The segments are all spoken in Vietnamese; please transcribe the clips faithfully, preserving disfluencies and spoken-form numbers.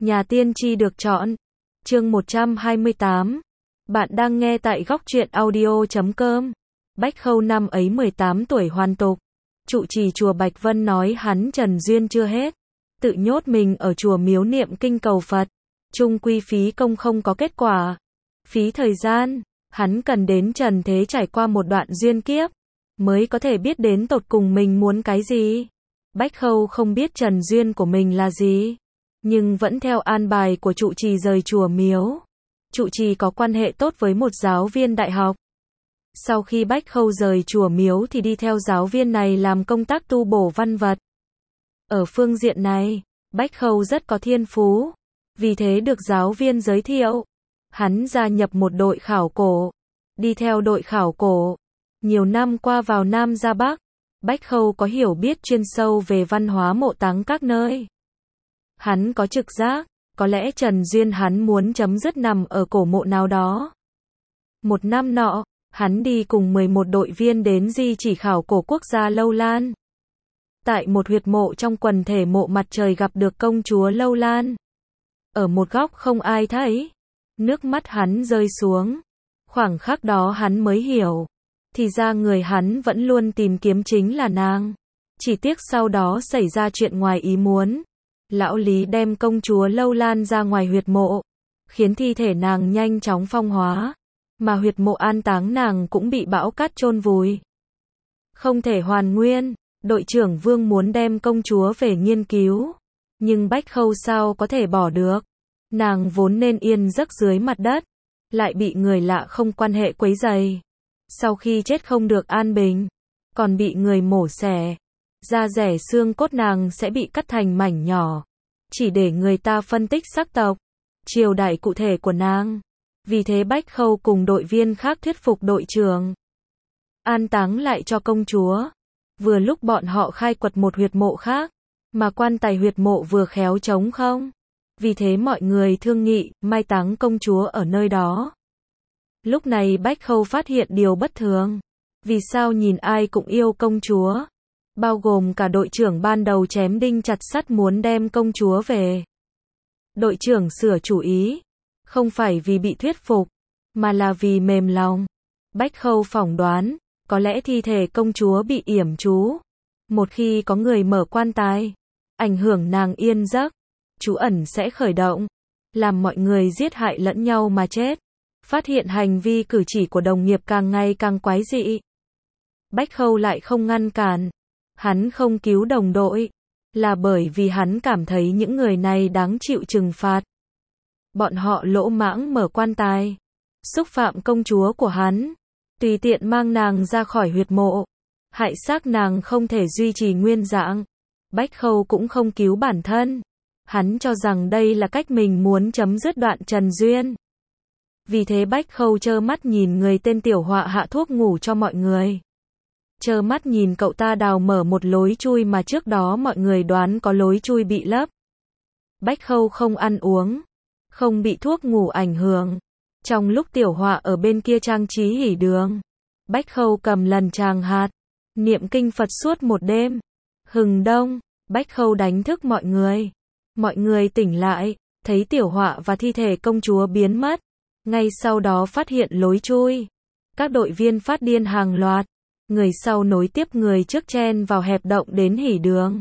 Nhà tiên tri được chọn. Chương một trăm hai mươi tám. Bạn đang nghe tại góc truyện audio chấm com. Bách Khâu năm ấy mười tám tuổi hoàn tục. Trụ trì chùa Bạch Vân nói hắn trần duyên chưa hết. Tự nhốt mình ở chùa miếu niệm kinh cầu Phật. Chung quy phí công không có kết quả. Phí thời gian, hắn cần đến trần thế trải qua một đoạn duyên kiếp. Mới có thể biết đến tột cùng mình muốn cái gì. Bách Khâu không biết trần duyên của mình là gì. Nhưng vẫn theo an bài của trụ trì rời chùa miếu. Trụ trì có quan hệ tốt với một giáo viên đại học. Sau khi Bách Khâu rời chùa miếu thì đi theo giáo viên này làm công tác tu bổ văn vật. Ở phương diện này, Bách Khâu rất có thiên phú. Vì thế được giáo viên giới thiệu. Hắn gia nhập một đội khảo cổ. Đi theo đội khảo cổ. Nhiều năm qua vào Nam ra Bắc. Bách Khâu có hiểu biết chuyên sâu về văn hóa mộ táng các nơi. Hắn có trực giác, có lẽ trần duyên hắn muốn chấm dứt nằm ở cổ mộ nào đó. Một năm nọ, hắn đi cùng mười một đội viên đến di chỉ khảo cổ quốc gia Lâu Lan. Tại một huyệt mộ trong quần thể mộ mặt trời gặp được công chúa Lâu Lan. Ở một góc không ai thấy. Nước mắt hắn rơi xuống. Khoảng khắc đó hắn mới hiểu. Thì ra người hắn vẫn luôn tìm kiếm chính là nàng. Chỉ tiếc sau đó xảy ra chuyện ngoài ý muốn. Lão Lý đem công chúa Lâu Lan ra ngoài huyệt mộ. Khiến thi thể nàng nhanh chóng phong hóa. Mà huyệt mộ an táng nàng cũng bị bão cát chôn vùi. Không thể hoàn nguyên. Đội trưởng Vương muốn đem công chúa về nghiên cứu. Nhưng Bách Khâu sao có thể bỏ được. Nàng vốn nên yên giấc dưới mặt đất. Lại bị người lạ không quan hệ quấy rầy. Sau khi chết không được an bình. Còn bị người mổ xẻ. Da rẻ xương cốt nàng sẽ bị cắt thành mảnh nhỏ. Chỉ để người ta phân tích sắc tộc. Triều đại cụ thể của nàng. Vì thế Bách Khâu cùng đội viên khác thuyết phục đội trưởng. An táng lại cho công chúa. Vừa lúc bọn họ khai quật một huyệt mộ khác. Mà quan tài huyệt mộ vừa khéo trống không. Vì thế mọi người thương nghị mai táng công chúa ở nơi đó. Lúc này Bách Khâu phát hiện điều bất thường. Vì sao nhìn ai cũng yêu công chúa. Bao gồm cả đội trưởng ban đầu chém đinh chặt sắt muốn đem công chúa về. Đội trưởng sửa chủ ý. Không phải vì bị thuyết phục. Mà là vì mềm lòng. Bách Khâu phỏng đoán. Có lẽ thi thể công chúa bị yểm chú. Một khi có người mở quan tài. Ảnh hưởng nàng yên giấc. Chú ẩn sẽ khởi động. Làm mọi người giết hại lẫn nhau mà chết. Phát hiện hành vi cử chỉ của đồng nghiệp càng ngày càng quái dị. Bách Khâu lại không ngăn cản. Hắn không cứu đồng đội. Là bởi vì hắn cảm thấy những người này đáng chịu trừng phạt. Bọn họ lỗ mãng mở quan tài. Xúc phạm công chúa của hắn. Tùy tiện mang nàng ra khỏi huyệt mộ. Hại xác nàng không thể duy trì nguyên dạng. Bách Khâu cũng không cứu bản thân. Hắn cho rằng đây là cách mình muốn chấm dứt đoạn trần duyên. Vì thế Bách Khâu trơ mắt nhìn người tên Tiểu Họa hạ thuốc ngủ cho mọi người. Trơ mắt nhìn cậu ta đào mở một lối chui mà trước đó mọi người đoán có lối chui bị lấp. Bách Khâu không ăn uống. Không bị thuốc ngủ ảnh hưởng. Trong lúc Tiểu Họa ở bên kia trang trí hỉ đường. Bách Khâu cầm lần tràng hạt. Niệm kinh Phật suốt một đêm. Hừng đông. Bách Khâu đánh thức mọi người. Mọi người tỉnh lại. Thấy Tiểu Họa và thi thể công chúa biến mất. Ngay sau đó phát hiện lối chui. Các đội viên phát điên hàng loạt. Người sau nối tiếp người trước chen vào hẹp động đến hỉ đường.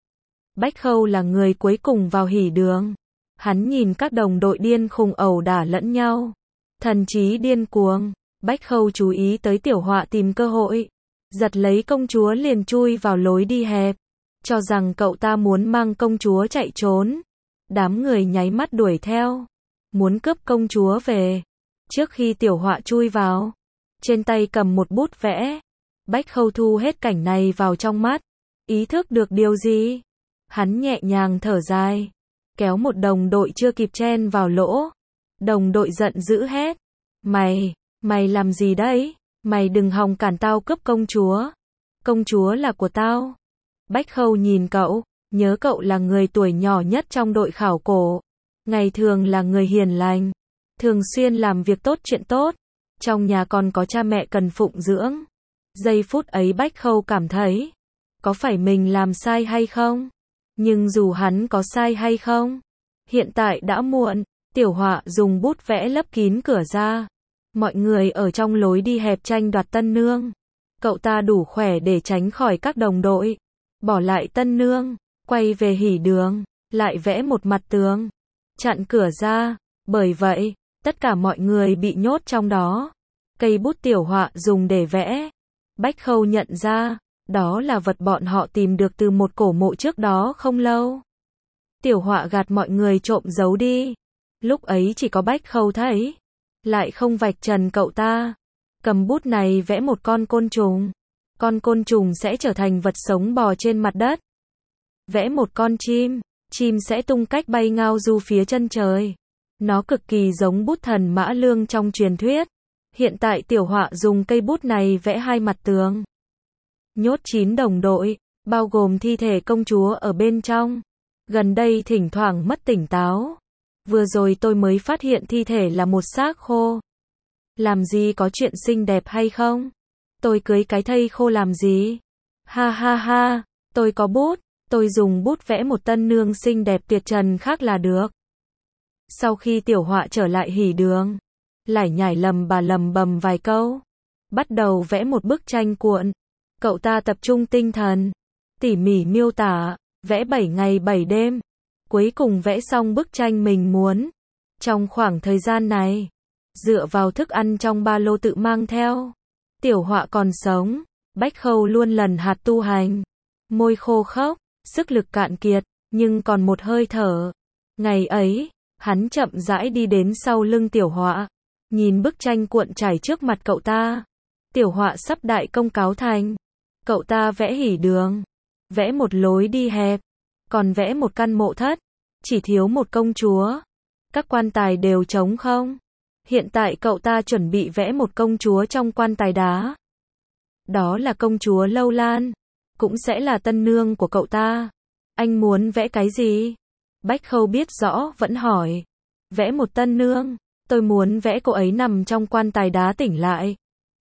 Bách Khâu là người cuối cùng vào hỉ đường. Hắn nhìn các đồng đội điên khùng ẩu đả lẫn nhau. Thần trí điên cuồng. Bách Khâu chú ý tới Tiểu Họa tìm cơ hội. Giật lấy công chúa liền chui vào lối đi hẹp. Cho rằng cậu ta muốn mang công chúa chạy trốn. Đám người nháy mắt đuổi theo. Muốn cướp công chúa về. Trước khi Tiểu Họa chui vào. Trên tay cầm một bút vẽ. Bách Khâu thu hết cảnh này vào trong mắt. Ý thức được điều gì? Hắn nhẹ nhàng thở dài. Kéo một đồng đội chưa kịp chen vào lỗ. Đồng đội giận dữ hét. Mày, mày làm gì đấy? Mày đừng hòng cản tao cướp công chúa. Công chúa là của tao. Bách Khâu nhìn cậu. Nhớ cậu là người tuổi nhỏ nhất trong đội khảo cổ. Ngày thường là người hiền lành. Thường xuyên làm việc tốt chuyện tốt. Trong nhà còn có cha mẹ cần phụng dưỡng. Giây phút ấy Bách Khâu cảm thấy. Có phải mình làm sai hay không? Nhưng dù hắn có sai hay không, Hiện tại đã muộn, Tiểu Họa dùng bút vẽ lấp kín cửa ra. Mọi người ở trong lối đi hẹp tranh đoạt Tân Nương. Cậu ta đủ khỏe để tránh khỏi các đồng đội. Bỏ lại Tân Nương, quay về hỉ đường, lại vẽ một mặt tường, chặn cửa ra. Bởi vậy, tất cả mọi người bị nhốt trong đó. Cây bút Tiểu Họa dùng để vẽ. Bách Khâu nhận ra, đó là vật bọn họ tìm được từ một cổ mộ trước đó không lâu. Tiểu Họa gạt mọi người trộm giấu đi. Lúc ấy chỉ có Bách Khâu thấy. Lại không vạch trần cậu ta. Cầm bút này vẽ một con côn trùng. Con côn trùng sẽ trở thành vật sống bò trên mặt đất. Vẽ một con chim. Chim sẽ tung cách bay ngao du phía chân trời. Nó cực kỳ giống bút thần Mã Lương trong truyền thuyết. Hiện tại Tiểu Họa dùng cây bút này vẽ hai mặt tường. Nhốt chín đồng đội, bao gồm thi thể công chúa ở bên trong. Gần đây thỉnh thoảng mất tỉnh táo. Vừa rồi tôi mới phát hiện thi thể là một xác khô. Làm gì có chuyện xinh đẹp hay không? Tôi cưới cái thây khô làm gì? Ha ha ha, tôi có bút, tôi dùng bút vẽ một tân nương xinh đẹp tuyệt trần khác là được. Sau khi Tiểu Họa trở lại hỉ đường, lải nhải lầm bà lầm bầm vài câu, bắt đầu vẽ một bức tranh cuộn. Cậu ta tập trung tinh thần, tỉ mỉ miêu tả, vẽ bảy ngày bảy đêm, cuối cùng vẽ xong bức tranh mình muốn. Trong khoảng thời gian này, dựa vào thức ăn trong ba lô tự mang theo, Tiểu Họa còn sống, Bách Khâu luôn lần hạt tu hành, môi khô khốc, sức lực cạn kiệt, nhưng còn một hơi thở. Ngày ấy, hắn chậm rãi đi đến sau lưng Tiểu Họa, nhìn bức tranh cuộn trải trước mặt cậu ta. Tiểu Họa sắp đại công cáo thành. Cậu ta vẽ hỉ đường, vẽ một lối đi hẹp, còn vẽ một căn mộ thất, chỉ thiếu một công chúa. Các quan tài đều trống không. Hiện tại cậu ta chuẩn bị vẽ một công chúa trong quan tài đá. Đó là công chúa Lâu Lan, cũng sẽ là tân nương của cậu ta. Anh muốn vẽ cái gì? Bách Khâu biết rõ vẫn hỏi. Vẽ một tân nương, tôi muốn vẽ cô ấy nằm trong quan tài đá tỉnh lại.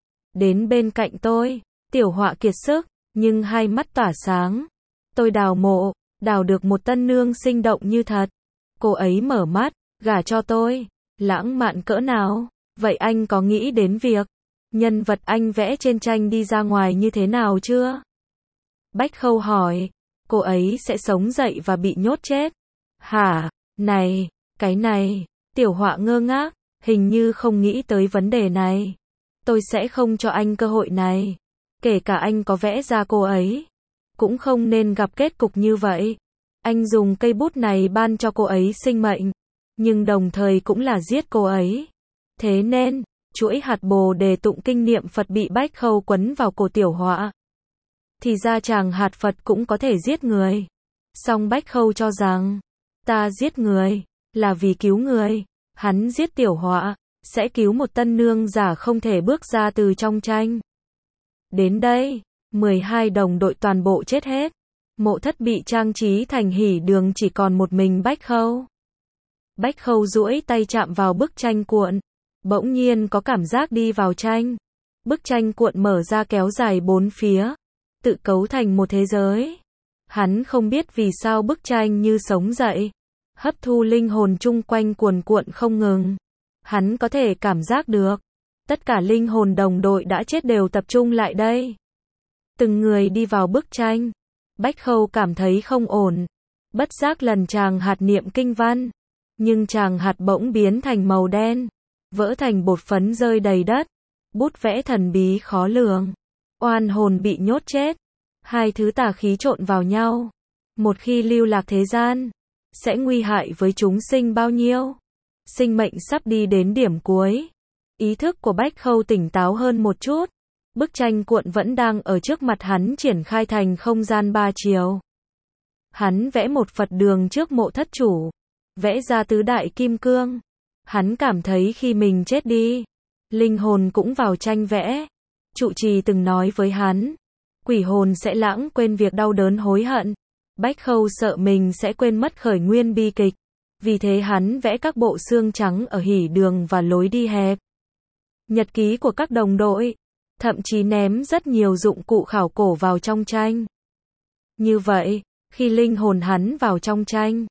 Đến bên cạnh tôi, Tiểu Họa kiệt sức, nhưng hai mắt tỏa sáng. Tôi đào mộ, đào được một tân nương sinh động như thật. Cô ấy mở mắt, gả cho tôi. Lãng mạn cỡ nào? Vậy anh có nghĩ đến việc nhân vật anh vẽ trên tranh đi ra ngoài như thế nào chưa? Bách Khâu hỏi. Cô ấy sẽ sống dậy và bị nhốt chết. Hả? Này, cái này. Tiểu Họa ngơ ngác, hình như không nghĩ tới vấn đề này. Tôi sẽ không cho anh cơ hội này. Kể cả anh có vẽ ra cô ấy, cũng không nên gặp kết cục như vậy. Anh dùng cây bút này ban cho cô ấy sinh mệnh, nhưng đồng thời cũng là giết cô ấy. Thế nên, chuỗi hạt bồ đề tụng kinh niệm Phật bị Bách Khâu quấn vào cổ Tiểu Họa. Thì ra chàng hạt Phật cũng có thể giết người. Song Bách Khâu cho rằng, ta giết người, là vì cứu người. Hắn giết Tiểu Họa, sẽ cứu một tân nương giả không thể bước ra từ trong tranh. Đến đây, mười hai đồng đội toàn bộ chết hết. Mộ thất bị trang trí thành hỉ đường chỉ còn một mình Bách Khâu. Bách Khâu duỗi tay chạm vào bức tranh cuộn. Bỗng nhiên có cảm giác đi vào tranh. Bức tranh cuộn mở ra kéo dài bốn phía, tự cấu thành một thế giới. Hắn không biết vì sao bức tranh như sống dậy, hấp thu linh hồn chung quanh cuồn cuộn không ngừng. Hắn có thể cảm giác được, tất cả linh hồn đồng đội đã chết đều tập trung lại đây. Từng người đi vào bức tranh. Bách Khâu cảm thấy không ổn. Bất giác lần chàng hạt niệm kinh văn. Nhưng chàng hạt bỗng biến thành màu đen, vỡ thành bột phấn rơi đầy đất. Bút vẽ thần bí khó lường. Oan hồn bị nhốt chết. Hai thứ tà khí trộn vào nhau. Một khi lưu lạc thế gian, sẽ nguy hại với chúng sinh bao nhiêu. Sinh mệnh sắp đi đến điểm cuối. Ý thức của Bách Khâu tỉnh táo hơn một chút. Bức tranh cuộn vẫn đang ở trước mặt hắn triển khai thành không gian ba chiều. Hắn vẽ một Phật đường trước mộ thất chủ. Vẽ ra tứ đại kim cương. Hắn cảm thấy khi mình chết đi, linh hồn cũng vào tranh vẽ. Trụ trì từng nói với hắn, quỷ hồn sẽ lãng quên việc đau đớn hối hận. Bách Khâu sợ mình sẽ quên mất khởi nguyên bi kịch. Vì thế hắn vẽ các bộ xương trắng ở hỉ đường và lối đi hẹp. Nhật ký của các đồng đội. Thậm chí ném rất nhiều dụng cụ khảo cổ vào trong tranh. Như vậy, khi linh hồn hắn vào trong tranh,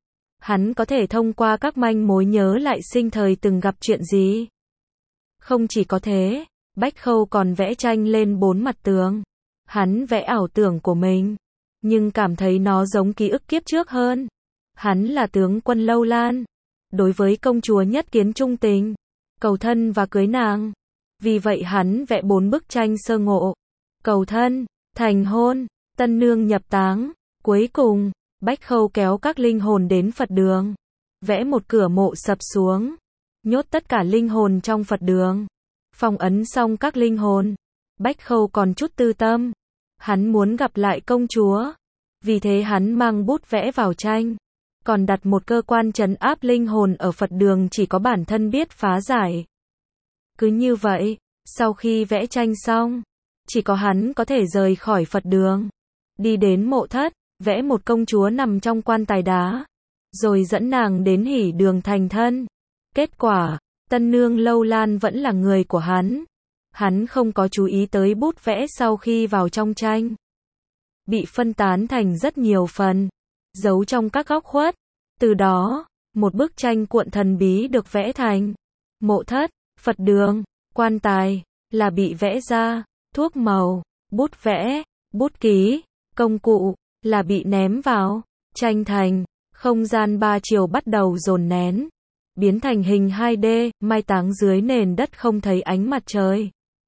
Hắn có thể thông qua các manh mối nhớ lại sinh thời từng gặp chuyện gì. Không chỉ có thế, Bách Khâu còn vẽ tranh lên bốn mặt tường. Hắn vẽ ảo tưởng của mình, nhưng cảm thấy nó giống ký ức kiếp trước hơn. Hắn là tướng quân Lâu Lan, đối với công chúa Nhất Kiến trung tình, cầu thân và cưới nàng. Vì vậy hắn vẽ bốn bức tranh sơ ngộ, cầu thân, thành hôn, tân nương nhập táng. Cuối cùng, Bách Khâu kéo các linh hồn đến Phật đường, vẽ một cửa mộ sập xuống, nhốt tất cả linh hồn trong Phật đường. Phong ấn xong các linh hồn, Bách Khâu còn chút tư tâm. Hắn muốn gặp lại công chúa, vì thế hắn mang bút vẽ vào tranh, còn đặt một cơ quan trấn áp linh hồn ở Phật đường chỉ có bản thân biết phá giải. Cứ như vậy, sau khi vẽ tranh xong, chỉ có hắn có thể rời khỏi Phật đường, đi đến mộ thất, vẽ một công chúa nằm trong quan tài đá, rồi dẫn nàng đến hỷ đường thành thân. Kết quả, tân nương Lâu Lan vẫn là người của hắn. Hắn không có chú ý tới bút vẽ sau khi vào trong tranh, bị phân tán thành rất nhiều phần, giấu trong các góc khuất. Từ đó, một bức tranh cuộn thần bí được vẽ thành. Mộ thất, Phật đường, quan tài, là bị vẽ ra. Thuốc màu, bút vẽ, bút ký, công cụ, là bị ném vào. Tranh thành, không gian ba chiều bắt đầu dồn nén, biến thành hình hai D, mai táng dưới nền đất không thấy ánh mặt trời.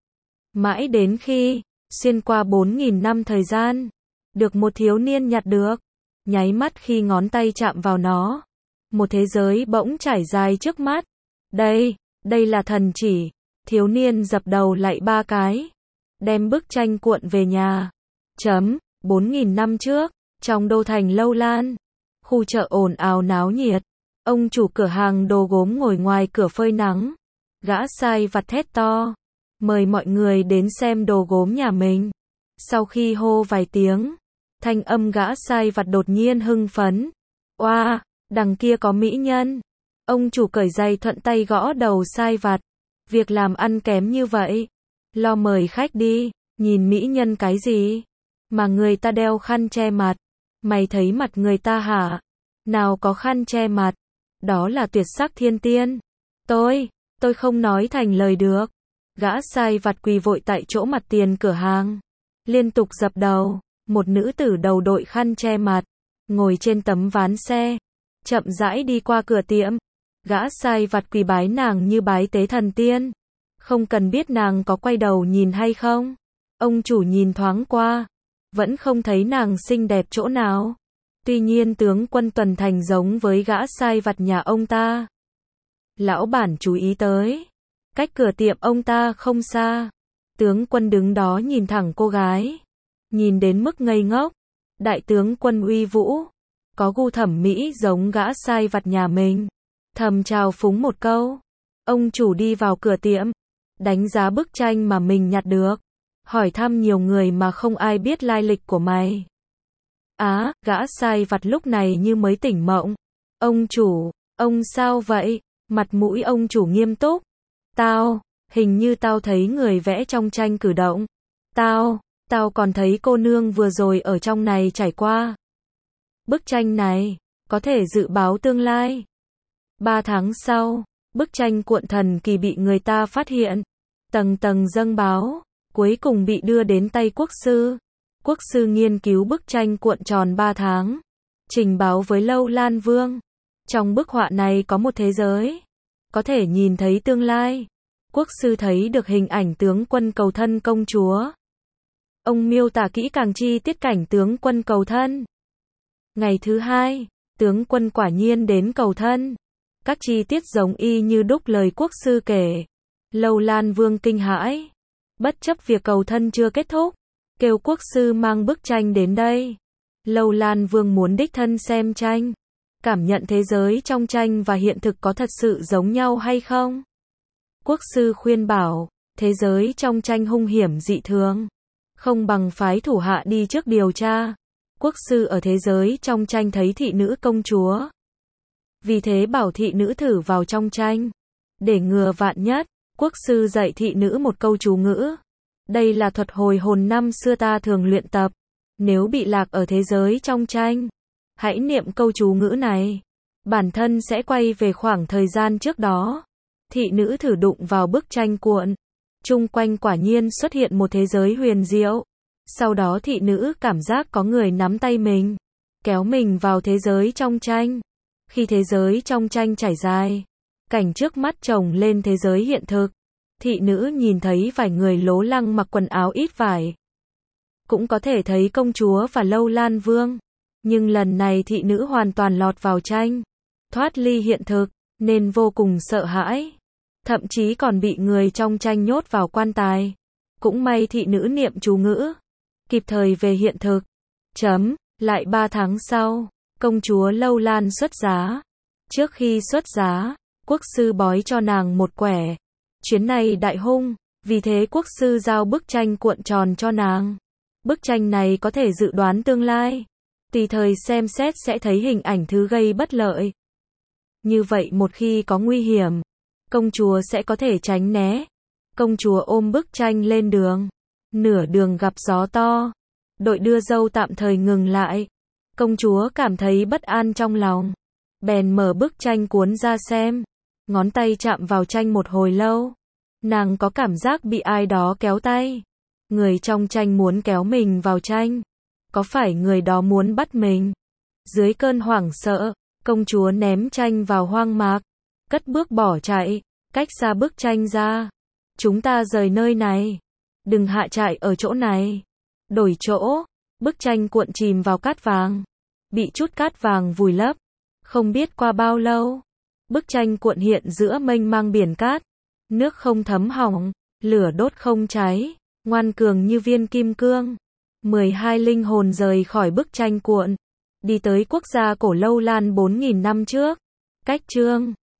Mãi đến khi, xuyên qua bốn nghìn năm thời gian, được một thiếu niên nhặt được, nháy mắt khi ngón tay chạm vào nó, một thế giới bỗng trải dài trước mắt. Đây, đây là thần chỉ. Thiếu niên dập đầu lạy ba cái, đem bức tranh cuộn về nhà. Chấm, bốn nghìn năm trước, trong đô thành Lâu Lan, khu chợ ồn ào náo nhiệt, ông chủ cửa hàng đồ gốm ngồi ngoài cửa phơi nắng, gã sai vặt thét to, mời mọi người đến xem đồ gốm nhà mình. Sau khi hô vài tiếng, thanh âm gã sai vặt đột nhiên hưng phấn. Oa, đằng kia có mỹ nhân. Ông chủ cởi giày thuận tay gõ đầu sai vặt. Việc làm ăn kém như vậy, lo mời khách đi. Nhìn mỹ nhân cái gì mà người ta đeo khăn che mặt, mày thấy mặt người ta hả? Nào có khăn che mặt, đó là tuyệt sắc thiên tiên. Tôi, tôi không nói thành lời được. Gã sai vặt quỳ vội tại chỗ mặt tiền cửa hàng, liên tục dập đầu. Một nữ tử đầu đội khăn che mặt, ngồi trên tấm ván xe, chậm rãi đi qua cửa tiệm. Gã sai vặt quỳ bái nàng như bái tế thần tiên, không cần biết nàng có quay đầu nhìn hay không. Ông chủ nhìn thoáng qua, vẫn không thấy nàng xinh đẹp chỗ nào. Tuy nhiên tướng quân tuần thành giống với gã sai vặt nhà ông ta. Lão bản chú ý tới, cách cửa tiệm ông ta không xa, tướng quân đứng đó nhìn thẳng cô gái, nhìn đến mức ngây ngốc. Đại tướng quân uy vũ, có gu thẩm mỹ giống gã sai vặt nhà mình, thầm chào phúng một câu. Ông chủ đi vào cửa tiệm, đánh giá bức tranh mà mình nhặt được, hỏi thăm nhiều người mà không ai biết lai lịch của mày. Á, gã sai vặt lúc này như mới tỉnh mộng. Ông chủ, ông sao vậy? Mặt mũi ông chủ nghiêm túc. Tao, hình như tao thấy người vẽ trong tranh cử động. Tao, tao còn thấy cô nương vừa rồi ở trong này trải qua. Bức tranh này, có thể dự báo tương lai. Ba tháng sau, bức tranh cuộn thần kỳ bị người ta phát hiện. Tầng tầng dâng báo, cuối cùng bị đưa đến tay quốc sư. Quốc sư nghiên cứu bức tranh cuộn tròn ba tháng, trình báo với Lâu Lan Vương. Trong bức họa này có một thế giới, có thể nhìn thấy tương lai. Quốc sư thấy được hình ảnh tướng quân cầu thân công chúa. Ông miêu tả kỹ càng chi tiết cảnh tướng quân cầu thân. Ngày thứ hai, tướng quân quả nhiên đến cầu thân. Các chi tiết giống y như đúc lời quốc sư kể. Lâu Lan Vương kinh hãi, bất chấp việc cầu thân chưa kết thúc, kêu quốc sư mang bức tranh đến đây. Lâu Lan Vương muốn đích thân xem tranh, cảm nhận thế giới trong tranh và hiện thực có thật sự giống nhau hay không. Quốc sư khuyên bảo, thế giới trong tranh hung hiểm dị thường, không bằng phái thủ hạ đi trước điều tra. Quốc sư ở thế giới trong tranh thấy thị nữ công chúa, vì thế bảo thị nữ thử vào trong tranh. Để ngừa vạn nhất, quốc sư dạy thị nữ một câu chú ngữ. Đây là thuật hồi hồn năm xưa ta thường luyện tập. Nếu bị lạc ở thế giới trong tranh, hãy niệm câu chú ngữ này. bản thân sẽ quay về khoảng thời gian trước đó. Thị nữ thử đụng vào bức tranh cuộn. Chung quanh quả nhiên xuất hiện một thế giới huyền diệu. Sau đó thị nữ cảm giác có người nắm tay mình, kéo mình vào thế giới trong tranh. Khi thế giới trong tranh trải dài, cảnh trước mắt chồng lên thế giới hiện thực. Thị nữ nhìn thấy vài người lố lăng mặc quần áo ít vải. Cũng có thể thấy công chúa và Lâu Lan Vương. Nhưng lần này thị nữ hoàn toàn lọt vào tranh, thoát ly hiện thực, nên vô cùng sợ hãi. Thậm chí còn bị người trong tranh nhốt vào quan tài. Cũng may thị nữ niệm chú ngữ, kịp thời về hiện thực. Chấm, lại ba tháng sau, công chúa Lâu Lan xuất giá. Trước khi xuất giá, quốc sư bói cho nàng một quẻ. Chuyến này đại hung, vì thế quốc sư giao bức tranh cuộn tròn cho nàng. Bức tranh này có thể dự đoán tương lai. Tùy thời xem xét sẽ thấy hình ảnh thứ gây bất lợi. Như vậy một khi có nguy hiểm, công chúa sẽ có thể tránh né. Công chúa ôm bức tranh lên đường. Nửa đường gặp gió to. Đội đưa dâu tạm thời ngừng lại. Công chúa cảm thấy bất an trong lòng. Bèn mở bức tranh cuốn ra xem. Ngón tay chạm vào tranh một hồi lâu. Nàng có cảm giác bị ai đó kéo tay. Người trong tranh muốn kéo mình vào tranh. Có phải người đó muốn bắt mình? Dưới cơn hoảng sợ, công chúa ném tranh vào hoang mạc. Cất bước bỏ chạy, cách xa bức tranh ra. Chúng ta rời nơi này. Đừng hạ trại ở chỗ này. Đổi chỗ. Bức tranh cuộn chìm vào cát vàng. Bị chút cát vàng vùi lấp. Không biết qua bao lâu. Bức tranh cuộn hiện giữa mênh mang biển cát. Nước không thấm hỏng. Lửa đốt không cháy. Ngoan cường như viên kim cương. mười hai linh hồn rời khỏi bức tranh cuộn. Đi tới quốc gia cổ Lâu Lan bốn nghìn năm trước. Cách chương